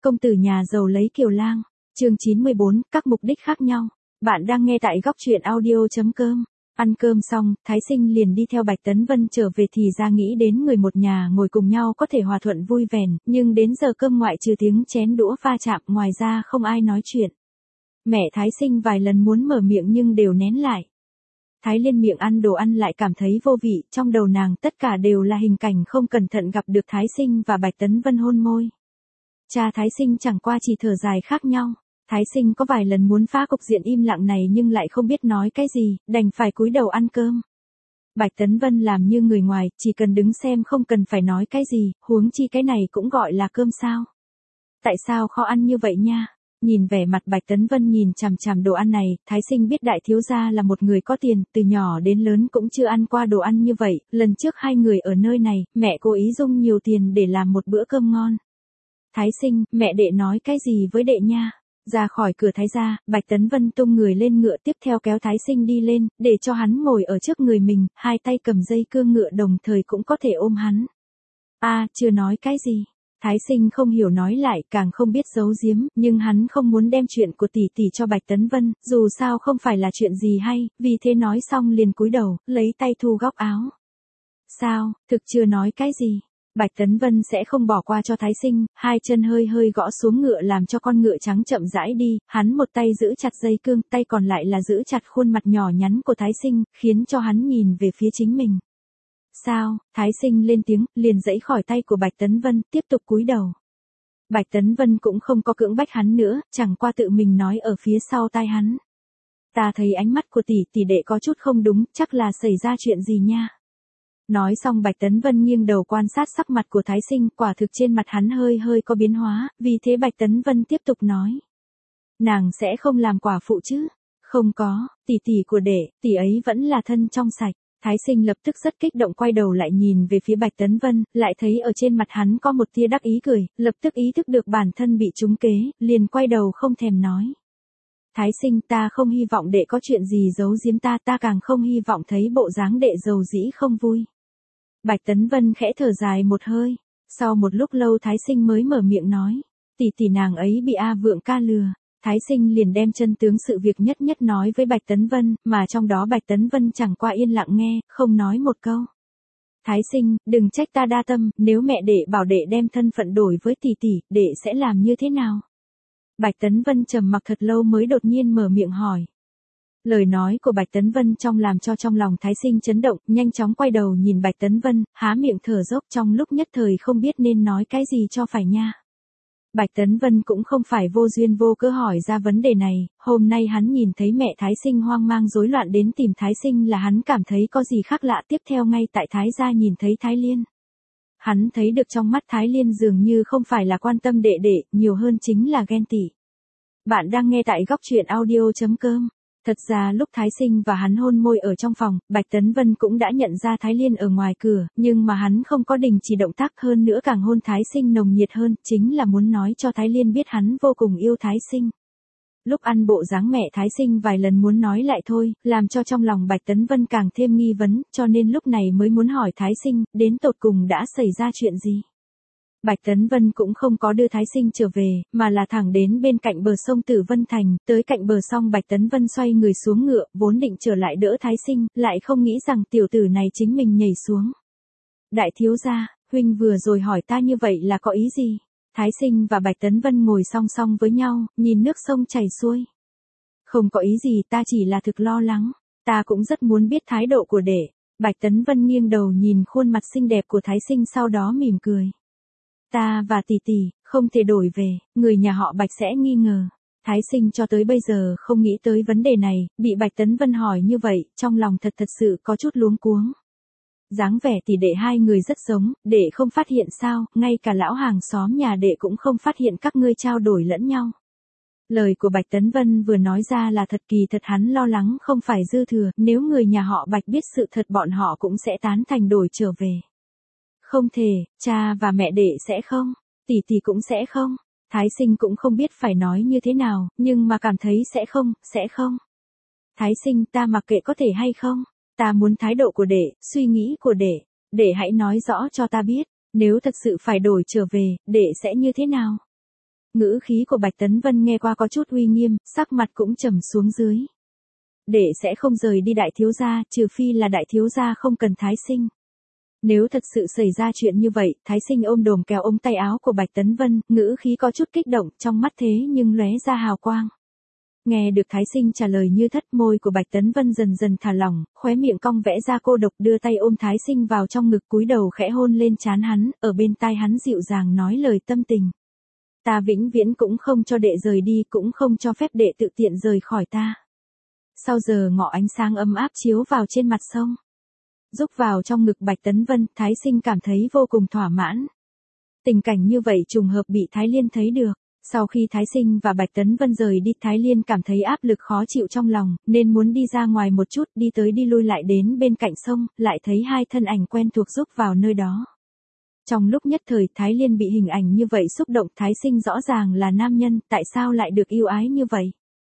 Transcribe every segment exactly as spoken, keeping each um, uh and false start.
Công tử nhà giàu lấy kiều lang. Chương chín mươi bốn, các mục đích khác nhau. Bạn đang nghe tại góc truyện audio.com. Ăn cơm xong, Thái Sinh liền đi theo Bạch Tấn Vân trở về thì ra nghĩ đến người một nhà ngồi cùng nhau có thể hòa thuận vui vẻ, nhưng đến giờ cơm ngoại trừ tiếng chén đũa va chạm ngoài ra không ai nói chuyện. Mẹ Thái Sinh vài lần muốn mở miệng nhưng đều nén lại. Thái Liên miệng ăn đồ ăn lại cảm thấy vô vị, trong đầu nàng tất cả đều là hình cảnh không cẩn thận gặp được Thái Sinh và Bạch Tấn Vân hôn môi. Cha Thái Sinh chẳng qua chỉ thở dài khác nhau. Thái Sinh có vài lần muốn phá cục diện im lặng này nhưng lại không biết nói cái gì, đành phải cúi đầu ăn cơm. Bạch Tấn Vân làm như người ngoài, chỉ cần đứng xem không cần phải nói cái gì, huống chi cái này cũng gọi là cơm sao. Tại sao khó ăn như vậy nha? Nhìn vẻ mặt Bạch Tấn Vân nhìn chằm chằm đồ ăn này, Thái Sinh biết đại thiếu gia là một người có tiền, từ nhỏ đến lớn cũng chưa ăn qua đồ ăn như vậy, lần trước hai người ở nơi này, mẹ cố ý dung nhiều tiền để làm một bữa cơm ngon. Thái Sinh, mẹ đệ nói cái gì với đệ nha? Ra khỏi cửa Thái gia, Bạch Tấn Vân tung người lên ngựa tiếp theo kéo Thái Sinh đi lên, để cho hắn ngồi ở trước người mình, hai tay cầm dây cương ngựa đồng thời cũng có thể ôm hắn. A, à, chưa nói cái gì. Thái Sinh không hiểu nói lại, càng không biết giấu giếm, nhưng hắn không muốn đem chuyện của tỷ tỷ cho Bạch Tấn Vân, dù sao không phải là chuyện gì hay, vì thế nói xong liền cúi đầu, lấy tay thu góc áo. Sao, thực chưa nói cái gì? Bạch Tấn Vân sẽ không bỏ qua cho Thái Sinh, hai chân hơi hơi gõ xuống ngựa làm cho con ngựa trắng chậm rãi đi, hắn một tay giữ chặt dây cương, tay còn lại là giữ chặt khuôn mặt nhỏ nhắn của Thái Sinh, khiến cho hắn nhìn về phía chính mình. Sao, Thái Sinh lên tiếng, liền giãy khỏi tay của Bạch Tấn Vân, tiếp tục cúi đầu. Bạch Tấn Vân cũng không có cưỡng bách hắn nữa, chẳng qua tự mình nói ở phía sau tai hắn. Ta thấy ánh mắt của tỷ tỷ đệ có chút không đúng, chắc là xảy ra chuyện gì nha. Nói xong Bạch Tấn Vân nghiêng đầu quan sát sắc mặt của Thái Sinh, quả thực trên mặt hắn hơi hơi có biến hóa, vì thế Bạch Tấn Vân tiếp tục nói. Nàng sẽ không làm quả phụ chứ? Không có, tỷ tỷ của đệ, tỷ ấy vẫn là thân trong sạch. Thái Sinh lập tức rất kích động quay đầu lại nhìn về phía Bạch Tấn Vân, lại thấy ở trên mặt hắn có một tia đắc ý cười, lập tức ý thức được bản thân bị trúng kế, liền quay đầu không thèm nói. Thái Sinh, ta không hy vọng đệ có chuyện gì giấu giếm ta, ta càng không hy vọng thấy bộ dáng đệ giàu dĩ không vui. Bạch Tấn Vân khẽ thở dài một hơi, sau một lúc lâu Thái Sinh mới mở miệng nói, tỷ tỷ nàng ấy bị A Vượng ca lừa. Thái Sinh liền đem chân tướng sự việc nhất nhất nói với Bạch Tấn Vân, mà trong đó Bạch Tấn Vân chẳng qua yên lặng nghe, không nói một câu. Thái Sinh, đừng trách ta đa tâm, nếu mẹ đệ bảo đệ đem thân phận đổi với tỷ tỷ, đệ sẽ làm như thế nào? Bạch Tấn Vân trầm mặc thật lâu mới đột nhiên mở miệng hỏi. Lời nói của Bạch Tấn Vân trong làm cho trong lòng Thái Sinh chấn động, nhanh chóng quay đầu nhìn Bạch Tấn Vân, há miệng thở dốc trong lúc nhất thời không biết nên nói cái gì cho phải nha. Bạch Tấn Vân cũng không phải vô duyên vô cớ hỏi ra vấn đề này, hôm nay hắn nhìn thấy mẹ Thái Sinh hoang mang rối loạn đến tìm Thái Sinh là hắn cảm thấy có gì khác lạ, tiếp theo ngay tại Thái gia nhìn thấy Thái Liên. Hắn thấy được trong mắt Thái Liên dường như không phải là quan tâm đệ đệ, nhiều hơn chính là ghen tị. Bạn đang nghe tại góc truyện audio.com. Thật ra lúc Thái Sinh và hắn hôn môi ở trong phòng, Bạch Tấn Vân cũng đã nhận ra Thái Liên ở ngoài cửa, nhưng mà hắn không có đình chỉ động tác, hơn nữa càng hôn Thái Sinh nồng nhiệt hơn, chính là muốn nói cho Thái Liên biết hắn vô cùng yêu Thái Sinh. Lúc ăn bộ dáng mẹ Thái Sinh vài lần muốn nói lại thôi, làm cho trong lòng Bạch Tấn Vân càng thêm nghi vấn, cho nên lúc này mới muốn hỏi Thái Sinh, đến tột cùng đã xảy ra chuyện gì. Bạch Tấn Vân cũng không có đưa Thái Sinh trở về, mà là thẳng đến bên cạnh bờ sông Tử Vân Thành, tới cạnh bờ sông Bạch Tấn Vân xoay người xuống ngựa, vốn định trở lại đỡ Thái Sinh, lại không nghĩ rằng tiểu tử này chính mình nhảy xuống. Đại thiếu gia, huynh vừa rồi hỏi ta như vậy là có ý gì? Thái Sinh và Bạch Tấn Vân ngồi song song với nhau, nhìn nước sông chảy xuôi. Không có ý gì, ta chỉ là thực lo lắng, ta cũng rất muốn biết thái độ của đệ. Bạch Tấn Vân nghiêng đầu nhìn khuôn mặt xinh đẹp của Thái Sinh sau đó mỉm cười. Ta và tỷ tỷ, không thể đổi về, người nhà họ Bạch sẽ nghi ngờ. Thái Sinh cho tới bây giờ không nghĩ tới vấn đề này, bị Bạch Tấn Vân hỏi như vậy, trong lòng thật thật sự có chút luống cuống. Dáng vẻ tỷ đệ hai người rất giống, đệ không phát hiện sao, ngay cả lão hàng xóm nhà đệ cũng không phát hiện các ngươi trao đổi lẫn nhau. Lời của Bạch Tấn Vân vừa nói ra là thật, kỳ thật hắn lo lắng không phải dư thừa, nếu người nhà họ Bạch biết sự thật bọn họ cũng sẽ tán thành đổi trở về. Không thể, cha và mẹ đệ sẽ không, tỷ tỷ cũng sẽ không. Thái Sinh cũng không biết phải nói như thế nào, nhưng mà cảm thấy sẽ không, sẽ không. Thái Sinh, ta mặc kệ có thể hay không, ta muốn thái độ của đệ, suy nghĩ của đệ, đệ hãy nói rõ cho ta biết, nếu thật sự phải đổi trở về, đệ sẽ như thế nào. Ngữ khí của Bạch Tấn Vân nghe qua có chút uy nghiêm, sắc mặt cũng trầm xuống dưới. Đệ sẽ không rời đi đại thiếu gia, trừ phi là đại thiếu gia không cần Thái Sinh. Nếu thật sự xảy ra chuyện như vậy, Thái Sinh ôm đồm kéo ống tay áo của Bạch Tấn Vân, ngữ khí có chút kích động, trong mắt thế nhưng lóe ra hào quang. Nghe được Thái Sinh trả lời như thất, môi của Bạch Tấn Vân dần dần thả lỏng, khóe miệng cong vẽ ra cô độc, đưa tay ôm Thái Sinh vào trong ngực, cúi đầu khẽ hôn lên trán hắn, ở bên tai hắn dịu dàng nói lời tâm tình. Ta vĩnh viễn cũng không cho đệ rời đi, cũng không cho phép đệ tự tiện rời khỏi ta. Sau giờ ngọ ánh sáng ấm áp chiếu vào trên mặt sông. Rúc vào trong ngực Bạch Tấn Vân, Thái Sinh cảm thấy vô cùng thỏa mãn. Tình cảnh như vậy trùng hợp bị Thái Liên thấy được. Sau khi Thái Sinh và Bạch Tấn Vân rời đi, Thái Liên cảm thấy áp lực khó chịu trong lòng, nên muốn đi ra ngoài một chút, đi tới đi lui lại đến bên cạnh sông, lại thấy hai thân ảnh quen thuộc rúc vào nơi đó. Trong lúc nhất thời Thái Liên bị hình ảnh như vậy xúc động, Thái Sinh rõ ràng là nam nhân, tại sao lại được yêu ái như vậy?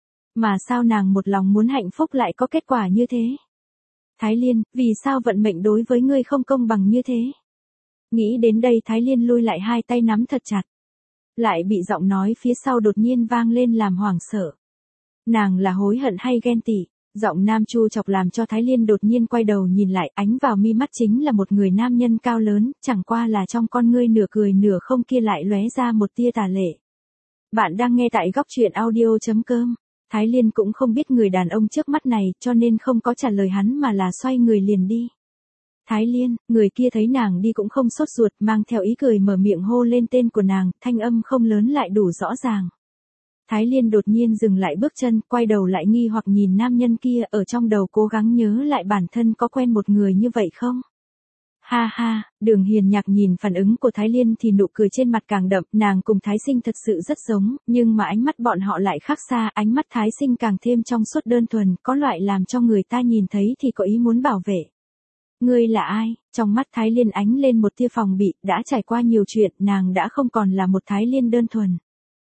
Mà sao nàng một lòng muốn hạnh phúc lại có kết quả như thế? Thái Liên, vì sao vận mệnh đối với ngươi không công bằng như thế? Nghĩ đến đây Thái Liên lui lại, hai tay nắm thật chặt. Lại bị giọng nói phía sau đột nhiên vang lên làm hoảng sợ. Nàng là hối hận hay ghen tị? Giọng nam chu chọc làm cho Thái Liên đột nhiên quay đầu nhìn lại, ánh vào mi mắt chính là một người nam nhân cao lớn, chẳng qua là trong con ngươi nửa cười nửa không kia lại lóe ra một tia tà lệ. Bạn đang nghe tại góc truyện audio chấm com. Thái Liên cũng không biết người đàn ông trước mắt này, cho nên không có trả lời hắn mà là xoay người liền đi. Thái Liên, người kia thấy nàng đi cũng không sốt ruột, mang theo ý cười mở miệng hô lên tên của nàng, thanh âm không lớn lại đủ rõ ràng. Thái Liên đột nhiên dừng lại bước chân, quay đầu lại nghi hoặc nhìn nam nhân kia, ở trong đầu cố gắng nhớ lại bản thân có quen một người như vậy không? Ha ha, Đường Hiền Nhạc nhìn phản ứng của Thái Liên thì nụ cười trên mặt càng đậm, nàng cùng Thái Sinh thật sự rất giống, nhưng mà ánh mắt bọn họ lại khác xa, ánh mắt Thái Sinh càng thêm trong suốt đơn thuần, có loại làm cho người ta nhìn thấy thì có ý muốn bảo vệ. Ngươi là ai? Trong mắt Thái Liên ánh lên một tia phòng bị, đã trải qua nhiều chuyện, nàng đã không còn là một Thái Liên đơn thuần.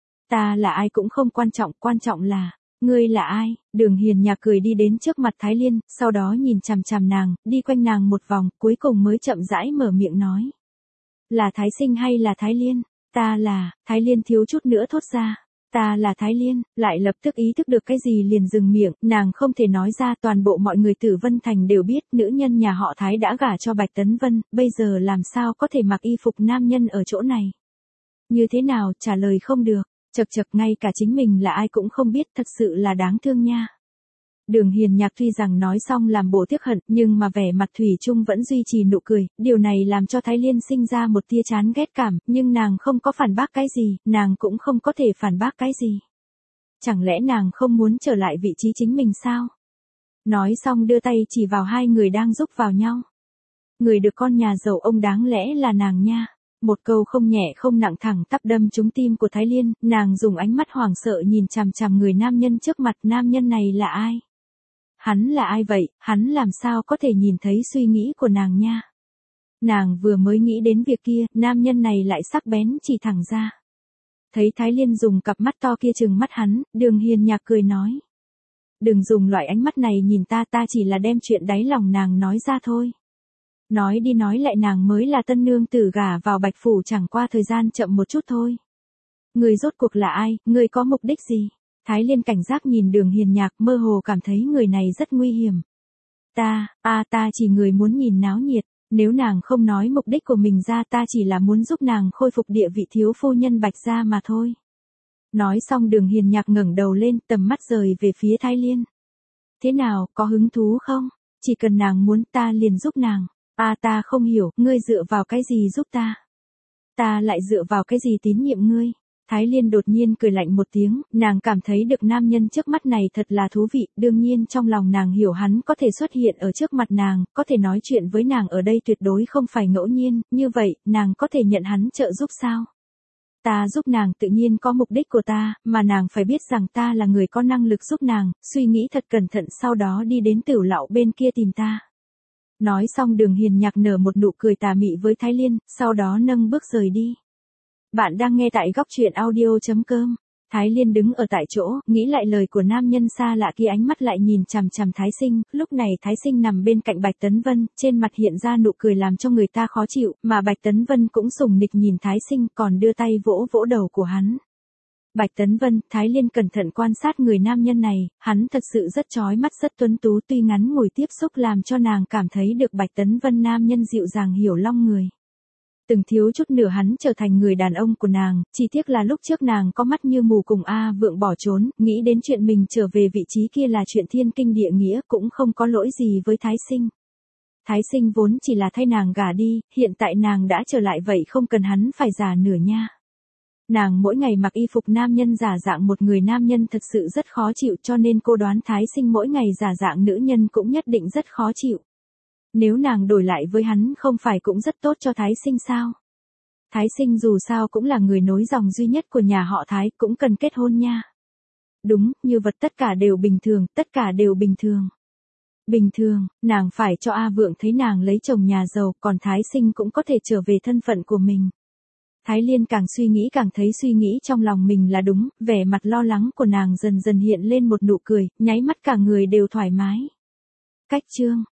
Ta là ai cũng không quan trọng, quan trọng là, ngươi là ai? Đường Hiền Nhạc cười đi đến trước mặt Thái Liên, sau đó nhìn chằm chằm nàng, đi quanh nàng một vòng, cuối cùng mới chậm rãi mở miệng nói. Là Thái Sinh hay là Thái Liên? Ta là, Thái Liên thiếu chút nữa thốt ra. Ta là Thái Liên, lại lập tức ý thức được cái gì liền dừng miệng, nàng không thể nói ra, toàn bộ mọi người Tử Vân Thành đều biết, nữ nhân nhà họ Thái đã gả cho Bạch Tấn Vân, bây giờ làm sao có thể mặc y phục nam nhân ở chỗ này? Như thế nào, trả lời không được, chật chật ngay cả chính mình là ai cũng không biết, thật sự là đáng thương nha. Đường Hiền Nhạc tuy rằng nói xong làm bộ tiếc hận, nhưng mà vẻ mặt thủy chung vẫn duy trì nụ cười, điều này làm cho Thái Liên sinh ra một tia chán ghét cảm, nhưng nàng không có phản bác cái gì, nàng cũng không có thể phản bác cái gì. Chẳng lẽ nàng không muốn trở lại vị trí chính mình sao? Nói xong đưa tay chỉ vào hai người đang rúc vào nhau. Người được con nhà giàu ông đáng lẽ là nàng nha. Một câu không nhẹ không nặng thẳng tắp đâm trúng tim của Thái Liên, nàng dùng ánh mắt hoảng sợ nhìn chằm chằm người nam nhân trước mặt, nam nhân này là ai? Hắn là ai vậy, hắn làm sao có thể nhìn thấy suy nghĩ của nàng nha. Nàng vừa mới nghĩ đến việc kia, nam nhân này lại sắc bén chỉ thẳng ra. Thấy Thái Liên dùng cặp mắt to kia trừng mắt hắn, Đường Hiền Nhạc cười nói. Đừng dùng loại ánh mắt này nhìn ta, ta chỉ là đem chuyện đáy lòng nàng nói ra thôi. Nói đi nói lại nàng mới là tân nương tử gả vào Bạch Phủ, chẳng qua thời gian chậm một chút thôi. Người rốt cuộc là ai, người có mục đích gì? Thái Liên cảnh giác nhìn Đường Hiền Nhạc, mơ hồ cảm thấy người này rất nguy hiểm. Ta, a ta chỉ người muốn nhìn náo nhiệt, nếu nàng không nói mục đích của mình ra, ta chỉ là muốn giúp nàng khôi phục địa vị thiếu phu nhân Bạch gia mà thôi. Nói xong Đường Hiền Nhạc ngẩng đầu lên, tầm mắt rời về phía Thái Liên. Thế nào, có hứng thú không? Chỉ cần nàng muốn ta liền giúp nàng. A ta không hiểu, ngươi dựa vào cái gì giúp ta? Ta lại dựa vào cái gì tín nhiệm ngươi? Thái Liên đột nhiên cười lạnh một tiếng, nàng cảm thấy được nam nhân trước mắt này thật là thú vị, đương nhiên trong lòng nàng hiểu hắn có thể xuất hiện ở trước mặt nàng, có thể nói chuyện với nàng ở đây tuyệt đối không phải ngẫu nhiên, như vậy, nàng có thể nhận hắn trợ giúp sao? Ta giúp nàng tự nhiên có mục đích của ta, mà nàng phải biết rằng ta là người có năng lực giúp nàng, suy nghĩ thật cẩn thận sau đó đi đến Tửu Lậu bên kia tìm ta. Nói xong Đường Hiền Nhạc nở một nụ cười tà mị với Thái Liên, sau đó nâng bước rời đi. Bạn đang nghe tại góc truyện audio chấm com. Thái Liên đứng ở tại chỗ, nghĩ lại lời của nam nhân xa lạ kia, ánh mắt lại nhìn chằm chằm Thái Sinh, lúc này Thái Sinh nằm bên cạnh Bạch Tấn Vân, trên mặt hiện ra nụ cười làm cho người ta khó chịu, mà Bạch Tấn Vân cũng sùng nịch nhìn Thái Sinh, còn đưa tay vỗ vỗ đầu của hắn. Bạch Tấn Vân, Thái Liên cẩn thận quan sát người nam nhân này, hắn thật sự rất chói mắt rất tuấn tú, tuy ngắn ngủi tiếp xúc làm cho nàng cảm thấy được Bạch Tấn Vân nam nhân dịu dàng hiểu long người. Từng thiếu chút nữa hắn trở thành người đàn ông của nàng, chỉ tiếc là lúc trước nàng có mắt như mù cùng A Vượng bỏ trốn, nghĩ đến chuyện mình trở về vị trí kia là chuyện thiên kinh địa nghĩa, cũng không có lỗi gì với Thái Sinh. Thái Sinh vốn chỉ là thay nàng gả đi, hiện tại nàng đã trở lại vậy không cần hắn phải giả nửa nha. Nàng mỗi ngày mặc y phục nam nhân giả dạng một người nam nhân thật sự rất khó chịu, cho nên cô đoán Thái Sinh mỗi ngày giả dạng nữ nhân cũng nhất định rất khó chịu. Nếu nàng đổi lại với hắn không phải cũng rất tốt cho Thái Sinh sao? Thái Sinh dù sao cũng là người nối dòng duy nhất của nhà họ Thái, cũng cần kết hôn nha. Đúng, như vật tất cả đều bình thường, tất cả đều bình thường. Bình thường, nàng phải cho A Vượng thấy nàng lấy chồng nhà giàu, còn Thái Sinh cũng có thể trở về thân phận của mình. Thái Liên càng suy nghĩ càng thấy suy nghĩ trong lòng mình là đúng, vẻ mặt lo lắng của nàng dần dần hiện lên một nụ cười, nháy mắt cả người đều thoải mái. Cách chương